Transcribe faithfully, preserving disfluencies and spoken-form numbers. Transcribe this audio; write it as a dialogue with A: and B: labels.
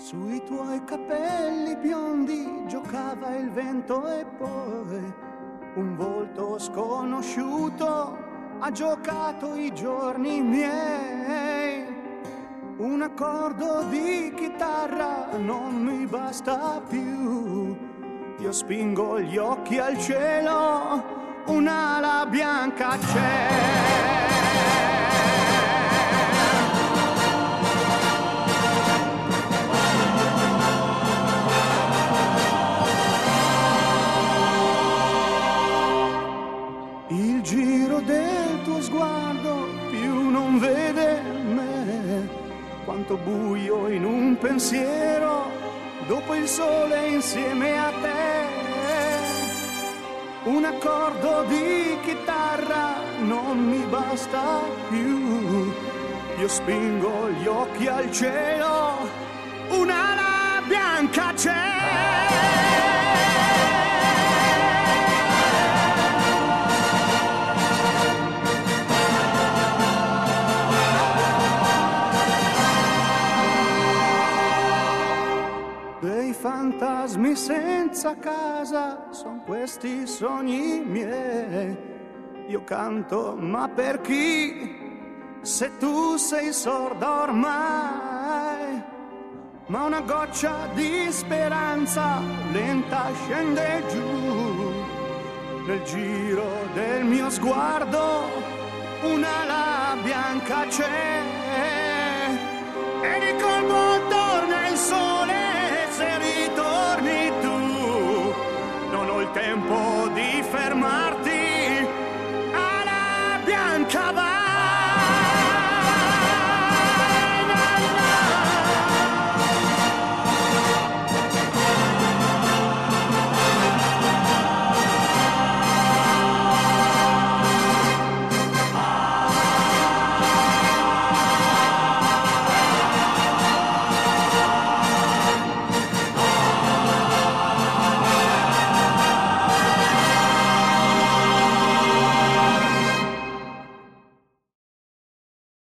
A: Sui tuoi capelli biondi giocava il vento e poi un volto sconosciuto ha giocato i giorni miei. Un accordo di chitarra non mi basta più. Io spingo gli occhi al cielo, un'ala bianca c'è. Il giro del tuo sguardo più non vede me, quanto buio in un pensiero dopo il sole insieme a te. Un accordo di chitarra non mi basta più. Io spingo gli occhi al cielo, un'ala bianca c'è. Dei fantasmi senza casa, son questi sogni miei. Io canto, ma per chi? Se tu sei sorda ormai. Ma una goccia di speranza lenta scende giù. Nel giro del mio sguardo un'ala bianca c'è. E di colpo torna il sole